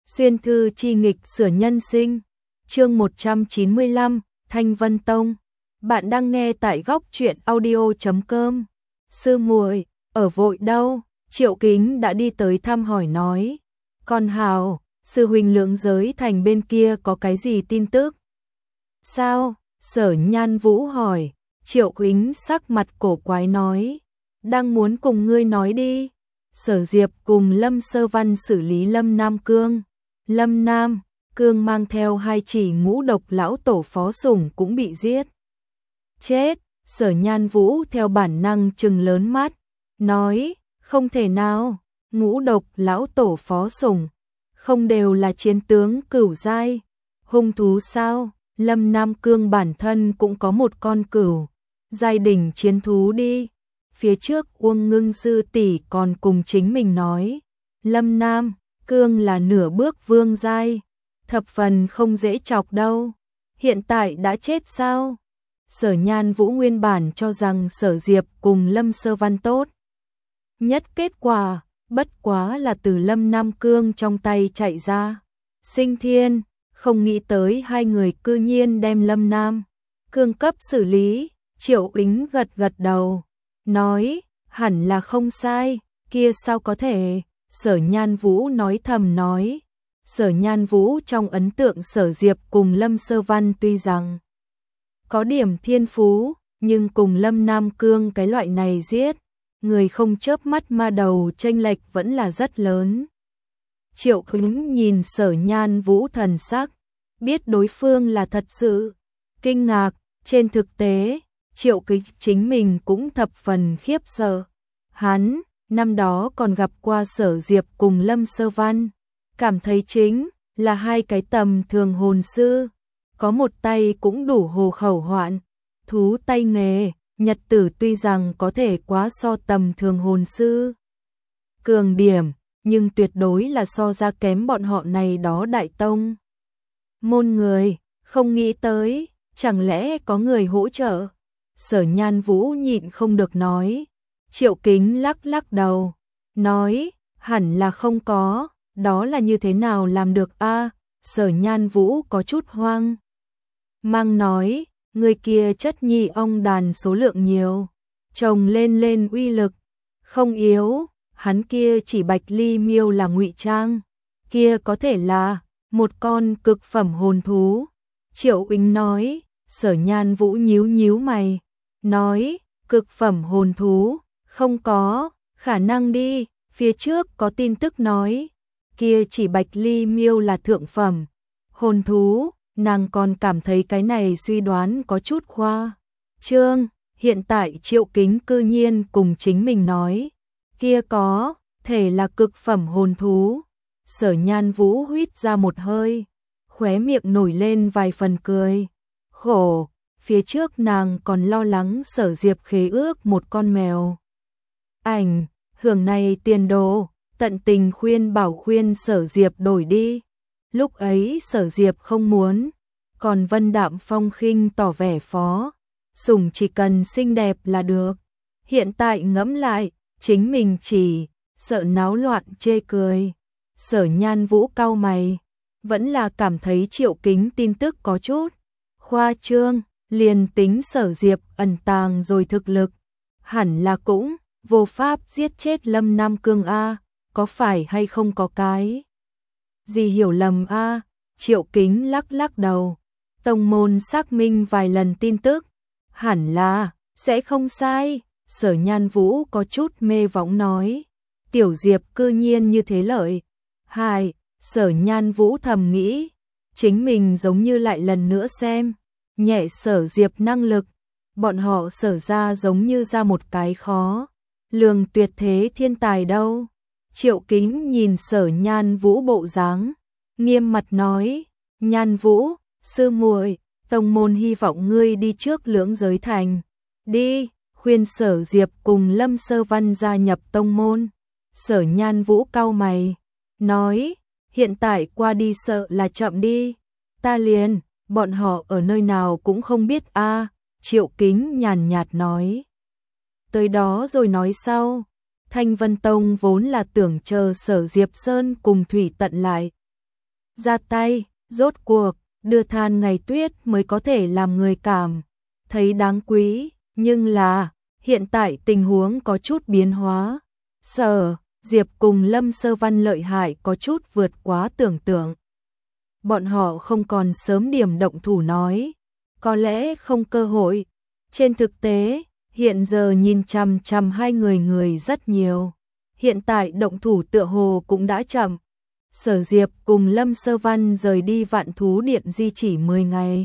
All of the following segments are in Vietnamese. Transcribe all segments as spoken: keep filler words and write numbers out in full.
Xuyên thư chi nghịch sửa nhân sinh. Chương một trăm chín mươi lăm, Thanh Vân Tông. Bạn đang nghe tại góc truyện audio chấm com. Sư muội, ở vội đâu? Triệu Kính đã đi tới thăm hỏi nói. Con hào, sư huynh Lượng Giới Thành bên kia có cái gì tin tức? Sao? Sở Nhan Vũ hỏi. Triệu Kính sắc mặt cổ quái nói. Đang muốn cùng ngươi nói đi. Sở Diệp cùng Lâm Sơ Văn xử lý Lâm Nam Cương. Lâm Nam Cương mang theo hai chỉ ngũ độc lão tổ phó sủng cũng bị giết. Chết, Sở Nhan Vũ theo bản năng trừng lớn mắt, nói, không thể nào, ngũ độc lão tổ phó sủng, không đều là chiến tướng cửu giai, hung thú sao? Lâm Nam Cương bản thân cũng có một con cửu giai đỉnh chiến thú đi. Phía trước Uông Ngưng sư tỷ còn cùng chính mình nói, Lâm Nam Cương là nửa bước vương giai, thập phần không dễ chọc đâu. Hiện tại đã chết sao? Sở Nhan Vũ nguyên bản cho rằng Sở Diệp cùng Lâm Sơ Văn tốt nhất kết quả, bất quá là từ Lâm Nam Cương trong tay chạy ra. Sinh thiên, không nghĩ tới hai người cư nhiên đem Lâm Nam Cương cấp xử lý. Triệu Ính gật gật đầu, nói, hẳn là không sai, kia sao có thể? Sở Nhan Vũ nói thầm nói. Sở Nhan Vũ trong ấn tượng Sở Diệp cùng Lâm Sơ Văn tuy rằng có điểm thiên phú, nhưng cùng Lâm Nam Cương cái loại này giết người không chớp mắt ma đầu chênh lệch vẫn là rất lớn. Triệu Kính nhìn Sở Nhan Vũ thần sắc, biết đối phương là thật sự kinh ngạc. Trên thực tế, Triệu Kính chính mình cũng thập phần khiếp sợ. Hắn năm đó còn gặp qua Sở Diệp cùng Lâm Sơ Văn, cảm thấy chính là hai cái tầm thường hồn sư, có một tay cũng đủ hồ khẩu hoạn, thú tay nghề, nhật tử tuy rằng có thể quá so tầm thường hồn sư cường điểm, nhưng tuyệt đối là so ra kém bọn họ này đó đại tông môn người, không nghĩ tới, chẳng lẽ có người hỗ trợ? Sở Nhan Vũ nhịn không được nói. Triệu Kính lắc lắc đầu, nói, hẳn là không có, đó là như thế nào làm được a? Sở Nhan Vũ có chút hoang mang nói, người kia chất nhị ong đàn số lượng nhiều, trồng lên lên uy lực không yếu, hắn kia chỉ bạch ly miêu là ngụy trang, kia có thể là một con cực phẩm hồn thú. Triệu Ính nói. Sở Nhan Vũ nhíu nhíu mày, nói, cực phẩm hồn thú, không có khả năng đi, phía trước có tin tức nói, kia chỉ bạch ly miêu là thượng phẩm hồn thú, nàng còn cảm thấy cái này suy đoán có chút khoa trương. Hiện tại Triệu Kính cư nhiên cùng chính mình nói, kia có thể là cực phẩm hồn thú. Sở Nhan Vũ huýt ra một hơi, khóe miệng nổi lên vài phần cười khổ. Phía trước nàng còn lo lắng Sở Diệp khế ước một con mèo ảnh hưởng này tiền đồ, tận tình khuyên bảo khuyên Sở Diệp đổi đi. Lúc ấy Sở Diệp không muốn, còn Vân Đạm Phong khinh tỏ vẻ phó sủng chỉ cần xinh đẹp là được. Hiện tại ngẫm lại, chính mình chỉ sợ náo loạn chê cười. Sở Nhan Vũ cau mày, vẫn là cảm thấy Triệu Kính tin tức có chút khoa trương. Liền tính Sở Diệp ẩn tàng rồi thực lực, hẳn là cũng vô pháp giết chết Lâm Nam Cương a, có phải hay không có cái gì hiểu lầm a? Triệu Kính lắc lắc đầu, tông môn xác minh vài lần tin tức, hẳn là sẽ không sai. Sở Nhan Vũ có chút mê võng nói, Tiểu Diệp cư nhiên như thế lợi hại. Sở Nhan Vũ thầm nghĩ, chính mình giống như lại lần nữa xem nhẹ Sở Diệp năng lực, bọn họ Sở ra giống như ra một cái khó lường tuyệt thế thiên tài đâu. Triệu Kính nhìn Sở Nhan Vũ bộ dáng, nghiêm mặt nói, Nhan Vũ, sư muội, tông môn hy vọng ngươi đi trước Lưỡng Giới Thành, đi, khuyên Sở Diệp cùng Lâm Sơ Văn gia nhập tông môn. Sở Nhan Vũ cau mày, nói, hiện tại qua đi sợ là chậm đi, ta liền bọn họ ở nơi nào cũng không biết a. Triệu Kính nhàn nhạt nói, tới đó rồi nói sau. Thanh Vân Tông vốn là tưởng chờ Sở Diệp Sơn cùng Thủy Tận lại ra tay, rốt cuộc, đưa than ngày tuyết mới có thể làm người cảm thấy đáng quý, nhưng là, hiện tại tình huống có chút biến hóa. Sở Diệp cùng Lâm Sơ Văn lợi hại có chút vượt quá tưởng tượng. Bọn họ không còn sớm điểm động thủ nói, có lẽ không cơ hội. Trên thực tế, hiện giờ nhìn chằm chằm hai người người rất nhiều. Hiện tại động thủ tựa hồ cũng đã chậm. Sở Diệp cùng Lâm Sơ Văn rời đi Vạn Thú Điện di chỉ mười ngày.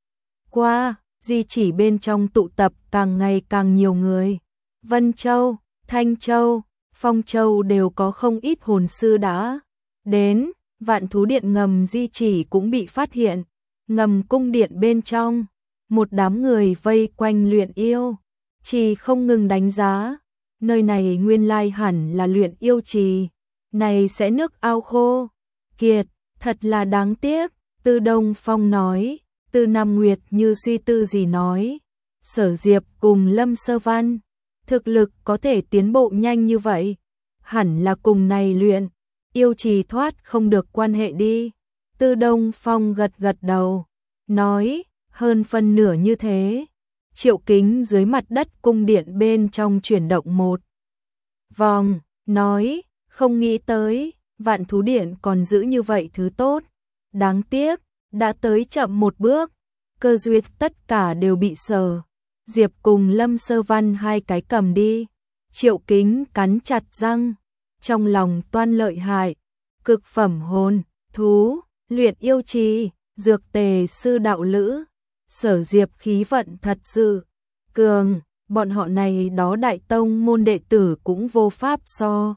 Qua, di chỉ bên trong tụ tập càng ngày càng nhiều người. Vân Châu, Thanh Châu, Phong Châu đều có không ít hồn sư đã đến. Vạn Thú Điện ngầm di chỉ cũng bị phát hiện. Ngầm cung điện bên trong, một đám người vây quanh luyện yêu trì không ngừng đánh giá. Nơi này nguyên lai hẳn là luyện yêu trì, này sẽ nước ao khô. Kiệt, thật là đáng tiếc. Tư Đông Phong nói. Tư Nam Nguyệt như suy tư gì nói. Sở Diệp cùng Lâm Sơ Văn, thực lực có thể tiến bộ nhanh như vậy, hẳn là cùng này luyện yêu trì thoát không được quan hệ đi. Tư Đông Phong gật gật đầu, nói, hơn phân nửa như thế. Triệu Kính dưới mặt đất cung điện bên trong chuyển động một vòng, nói, không nghĩ tới, Vạn Thú Điện còn giữ như vậy thứ tốt. Đáng tiếc, đã tới chậm một bước, cơ duyên tất cả đều bị Sở Diệp cùng Lâm Sơ Văn hai cái cầm đi. Triệu Kính cắn chặt răng, trong lòng toan lợi hại, cực phẩm hồn, thú, luyện yêu trì, dược tề sư đạo lữ. Sở Diệp khí vận thật sự cường, bọn họ này đó đại tông môn đệ tử cũng vô pháp so.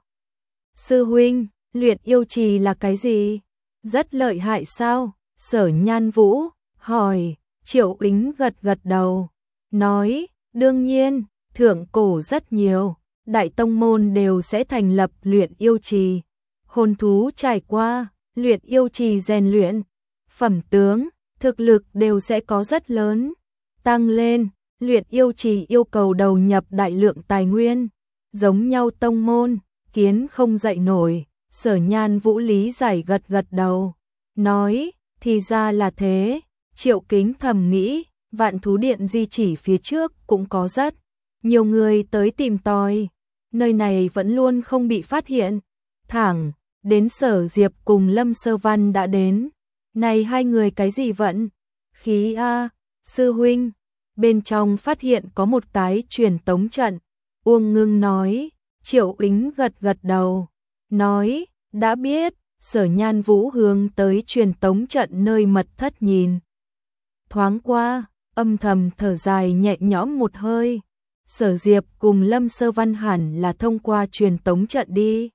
Sư huynh, luyện yêu trì là cái gì? Rất lợi hại sao? Sở Nhan Vũ hỏi. Triệu Ính gật gật đầu, nói, đương nhiên, thượng cổ rất nhiều, đại tông môn đều sẽ thành lập luyện yêu trì. Hồn thú trải qua, luyện yêu trì rèn luyện, phẩm tướng, thực lực đều sẽ có rất lớn tăng lên. Luyện yêu trì yêu cầu đầu nhập đại lượng tài nguyên, giống nhau tông môn, kiến không dậy nổi. Sở Nhan Vũ lý giải gật gật đầu, nói, thì ra là thế. Triệu Kính thầm nghĩ, Vạn Thú Điện di chỉ phía trước cũng có rất nhiều người tới tìm tòi, nơi này vẫn luôn không bị phát hiện. Thẳng đến Sở Diệp cùng Lâm Sơ Văn đã đến. Này hai người cái gì vận khí a? Sư huynh, bên trong phát hiện có một cái truyền tống trận. Uông Ngưng nói. Triệu Ính gật gật đầu, nói, đã biết. Sở Nhan Vũ hướng tới truyền tống trận nơi mật thất nhìn thoáng qua, âm thầm thở dài nhẹ nhõm một hơi. Sở Diệp cùng Lâm Sơ Văn hẳn là thông qua truyền tống trận đi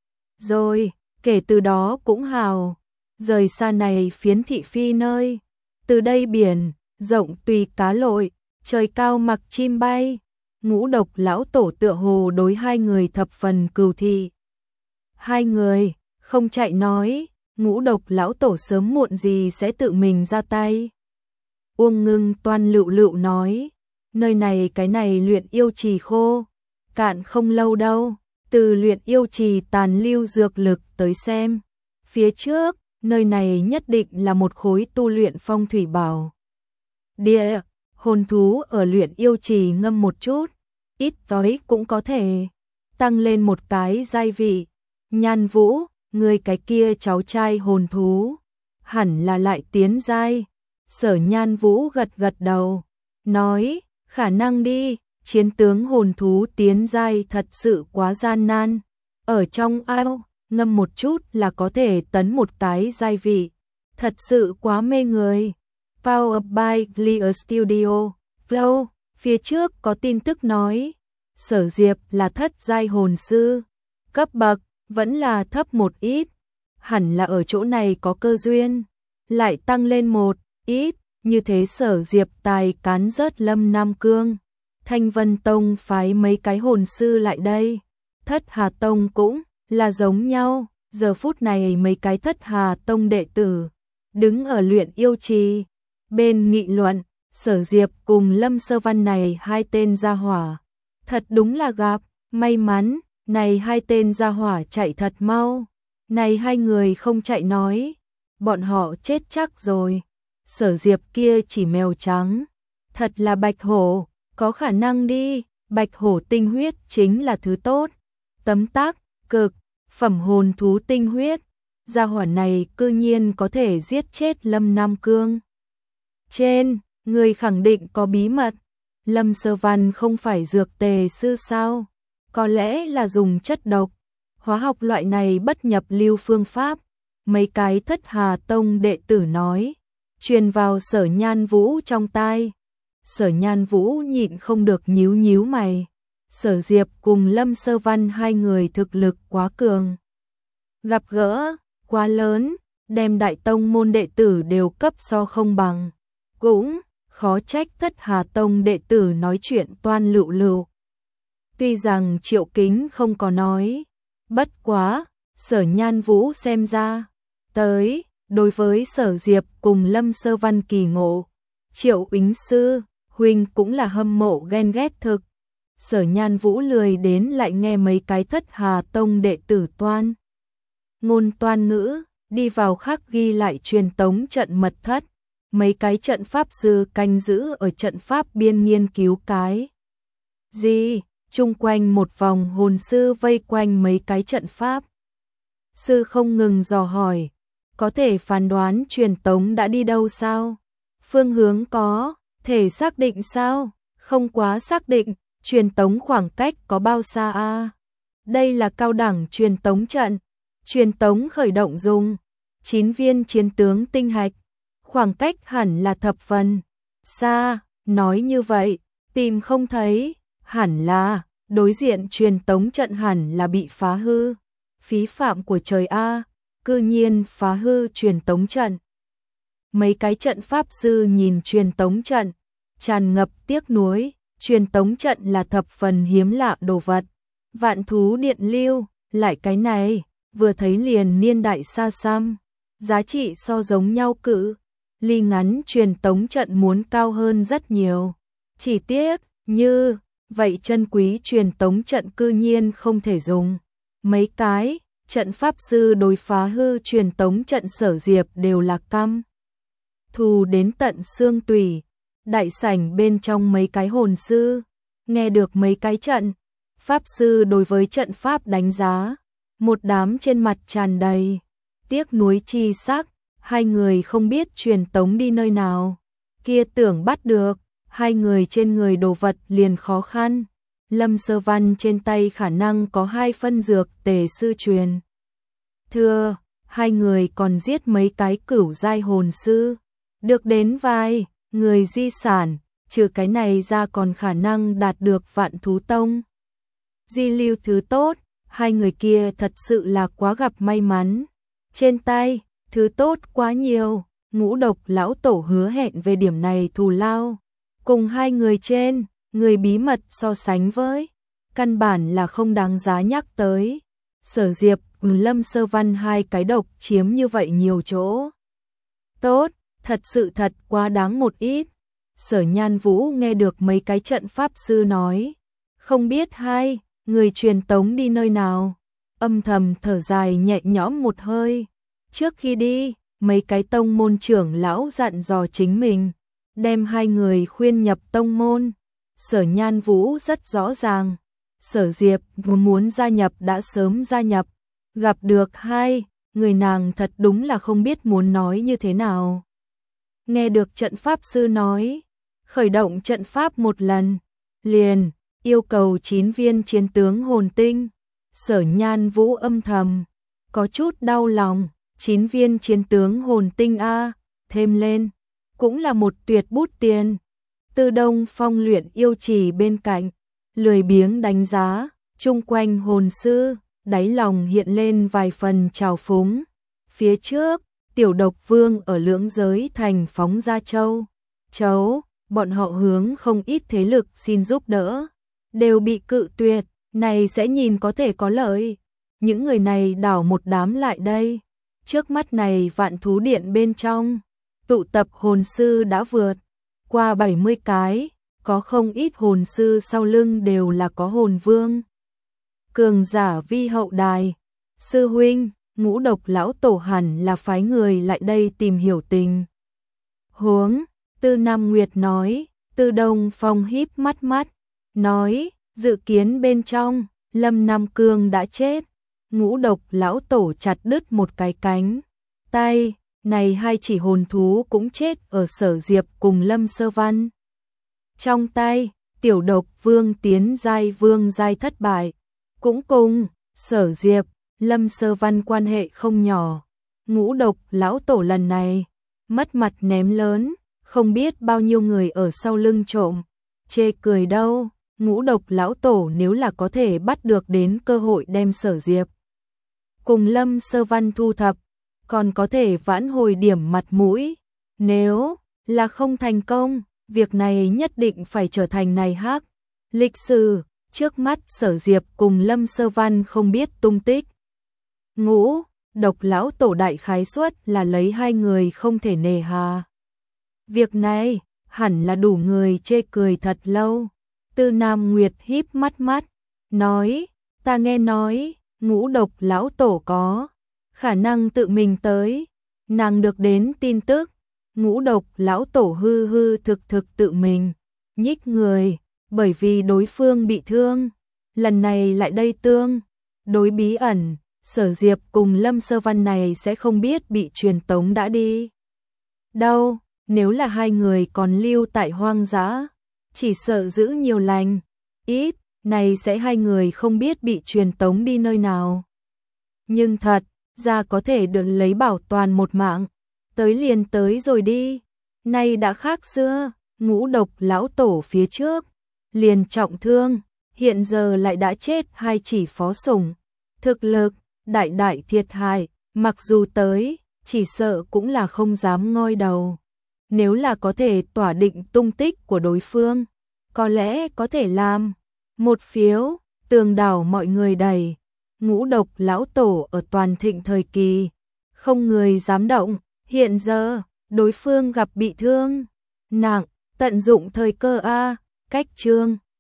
rồi, kể từ đó cũng hào rời xa này phiến thị phi nơi. Từ đây biển rộng tùy cá lội, trời cao mặc chim bay. Ngũ Độc lão tổ tựa hồ đối hai người thập phần cừu thị. Hai người không chạy nói, Ngũ Độc lão tổ sớm muộn gì sẽ tự mình ra tay. Uông Ngưng toan lựu lựu nói, nơi này cái này luyện yêu trì khô cạn không lâu đâu. Từ luyện yêu trì tàn lưu dược lực tới xem, phía trước nơi này nhất định là một khối tu luyện phong thủy bảo địa. Hồn thú ở luyện yêu trì ngâm một chút, ít tối cũng có thể tăng lên một cái giai vị. Nhan Vũ, người cái kia cháu trai hồn thú hẳn là lại tiến giai. Sở Nhan Vũ gật gật đầu, nói, khả năng đi. Chiến tướng hồn thú tiến giai thật sự quá gian nan, ở trong ao ngâm một chút là có thể tấn một cái giai vị, thật sự quá mê người. Powered by Clear Studio. Flow, phía trước có tin tức nói, Sở Diệp là thất giai hồn sư, cấp bậc vẫn là thấp một ít, hẳn là ở chỗ này có cơ duyên, lại tăng lên một ít, như thế Sở Diệp tài cán rớt Lâm Nam Cương. Thanh Vân Tông phái mấy cái hồn sư lại đây, Thất Hà Tông cũng là giống nhau. Giờ phút này mấy cái Thất Hà Tông đệ tử đứng ở luyện yêu trì bên nghị luận. Sở Diệp cùng Lâm Sơ Văn này hai tên gia hỏa thật đúng là gặp may mắn, này hai tên gia hỏa chạy thật mau, này hai người không chạy nói bọn họ chết chắc rồi. Sở Diệp kia chỉ mèo trắng, thật là bạch hổ, có khả năng đi, bạch hổ tinh huyết chính là thứ tốt. Tấm tắc, cực, phẩm hồn thú tinh huyết, gia hỏa này cư nhiên có thể giết chết Lâm Nam Cương. Trên, người khẳng định có bí mật, Lâm Sơ Văn không phải dược tề sư sao? Có lẽ là dùng chất độc, hóa học loại này bất nhập lưu phương pháp. Mấy cái Thất Hà Tông đệ tử nói, truyền vào Sở Nhan Vũ trong tai. Sở Nhan Vũ nhịn không được nhíu nhíu mày. Sở Diệp cùng Lâm Sơ Văn hai người thực lực quá cường. Gặp gỡ, quá lớn, đem đại tông môn đệ tử đều cấp so không bằng. Cũng khó trách Thất Hà Tông đệ tử nói chuyện toan lựu lựu. Tuy rằng Triệu Kính không có nói, bất quá, Sở Nhan Vũ xem ra, tới, đối với Sở Diệp cùng Lâm Sơ Văn kỳ ngộ, Triệu Úy sư, huynh cũng là hâm mộ ghen ghét thực. Sở Nhan Vũ lười đến lại nghe mấy cái Thất Hà Tông đệ tử toan ngôn toan ngữ, đi vào khắc ghi lại truyền tống trận mật thất. Mấy cái trận pháp sư canh giữ ở trận pháp biên nghiên cứu cái gì, chung quanh một vòng hồn sư vây quanh mấy cái trận pháp. Sư không ngừng dò hỏi, có thể phán đoán truyền tống đã đi đâu sao? Phương hướng có thể xác định sao? Không quá xác định, truyền tống khoảng cách có bao xa a? À? Đây là cao đẳng truyền tống trận, truyền tống khởi động dùng chín viên chiến tướng tinh hạch, khoảng cách hẳn là thập phần xa, nói như vậy, tìm không thấy, hẳn là đối diện truyền tống trận hẳn là bị phá hư. Phí phạm của trời a, cư nhiên phá hư truyền tống trận. Mấy cái trận pháp sư nhìn truyền tống trận, tràn ngập tiếc nuối, truyền tống trận là thập phần hiếm lạ đồ vật. Vạn thú điện lưu, lại cái này, vừa thấy liền niên đại xa xăm, giá trị so giống nhau cự, ly ngắn truyền tống trận muốn cao hơn rất nhiều. Chỉ tiếc, như vậy chân quý truyền tống trận cư nhiên không thể dùng. Mấy cái trận pháp sư đối phá hư truyền tống trận Sở Diệp đều là căm thù đến tận xương tủy. Đại sảnh bên trong mấy cái hồn sư, nghe được mấy cái trận pháp sư đối với trận pháp đánh giá, một đám trên mặt tràn đầy tiếc nuối chi sắc. Hai người không biết truyền tống đi nơi nào, kia tưởng bắt được, hai người trên người đồ vật liền khó khăn. Lâm Sơ Văn trên tay khả năng có hai phân dược tề sư truyền thừa, hai người còn giết mấy cái cửu giai hồn sư, được đến vài người di sản, trừ cái này ra còn khả năng đạt được Vạn Thú Tông di lưu thứ tốt. Hai người kia thật sự là quá gặp may mắn, trên tay thứ tốt quá nhiều. Ngũ Độc lão tổ hứa hẹn về điểm này thù lao, cùng hai người trên người bí mật so sánh với, căn bản là không đáng giá nhắc tới. Sở Diệp, Lâm Sơ Văn hai cái độc chiếm như vậy nhiều chỗ tốt, thật sự thật quá đáng một ít. Sở Nhan Vũ nghe được mấy cái trận pháp sư nói, không biết hai người truyền tống đi nơi nào, âm thầm thở dài nhẹ nhõm một hơi. Trước khi đi, mấy cái tông môn trưởng lão dặn dò chính mình, đem hai người khuyên nhập tông môn. Sở Nhan Vũ rất rõ ràng, Sở Diệp muốn gia nhập đã sớm gia nhập, gặp được hai người nàng thật đúng là không biết muốn nói như thế nào. Nghe được trận pháp sư nói, khởi động trận pháp một lần, liền yêu cầu chín viên chiến tướng hồn tinh. Sở Nhan Vũ âm thầm có chút đau lòng, chín viên chiến tướng hồn tinh a, thêm lên cũng là một tuyệt bút tiền. Tư Đông Phong luyện yêu trì bên cạnh, lười biếng đánh giá, chung quanh hồn sư, đáy lòng hiện lên vài phần trào phúng. Phía trước, Tiểu Độc Vương ở Lưỡng Giới Thành phóng ra châu chấu, bọn họ hướng không ít thế lực xin giúp đỡ, đều bị cự tuyệt, này sẽ nhìn có thể có lợi. Những người này đảo một đám lại đây. Trước mắt này Vạn Thú Điện bên trong, tụ tập hồn sư đã vượt qua bảy mươi cái, có không ít hồn sư sau lưng đều là có hồn vương cường giả vi hậu đài. Sư huynh, Ngũ Độc lão tổ hẳn là phái người lại đây tìm hiểu tình huống. Tư Nam Nguyệt nói. Tư Đông Phong híp mắt mắt, nói, dự kiến bên trong, Lâm Nam Cương đã chết. Ngũ Độc lão tổ chặt đứt một cái cánh tay, này hai chỉ hồn thú cũng chết ở Sở Diệp cùng Lâm Sơ Văn. Trong tay, Tiểu Độc Vương tiến giai vương giai thất bại, cũng cùng Sở Diệp, Lâm Sơ Văn quan hệ không nhỏ. Ngũ Độc lão tổ lần này mất mặt ném lớn, không biết bao nhiêu người ở sau lưng trộm chê cười đâu. Ngũ Độc lão tổ nếu là có thể bắt được đến cơ hội đem Sở Diệp cùng Lâm Sơ Văn thu thập, còn có thể vãn hồi điểm mặt mũi. Nếu là không thành công, việc này nhất định phải trở thành này hắc lịch sử. Trước mắt Sở Diệp cùng Lâm Sơ Văn không biết tung tích. Ngũ Độc lão tổ đại khái suất là lấy hai người không thể nề hà. Việc này hẳn là đủ người chê cười thật lâu. Tư Nam Nguyệt híp mắt mắt, nói, ta nghe nói, Ngũ Độc lão tổ có khả năng tự mình tới. Nàng được đến tin tức, Ngũ Độc lão tổ hư hư thực thực tự mình nhích người, bởi vì đối phương bị thương, lần này lại đây tương đối bí ẩn. Sở Diệp cùng Lâm Sơ Văn này sẽ không biết bị truyền tống đã đi đâu. Nếu là hai người còn lưu tại hoang dã, chỉ sợ giữ nhiều lành ít, này sẽ hai người không biết bị truyền tống đi nơi nào. Nhưng thật ra có thể được lấy bảo toàn một mạng, tới liền tới rồi đi. Nay đã khác xưa, Ngũ Độc lão tổ phía trước liền trọng thương, hiện giờ lại đã chết hai chỉ phó sủng, thực lực đại đại thiệt hại, mặc dù tới, chỉ sợ cũng là không dám ngoi đầu. Nếu là có thể tỏa định tung tích của đối phương, có lẽ có thể làm một phiếu, tường đảo mọi người đầy. Ngũ Độc lão tổ ở toàn thịnh thời kỳ, không người dám động, hiện giờ, đối phương gặp bị thương nặng, tận dụng thời cơ a, cách chương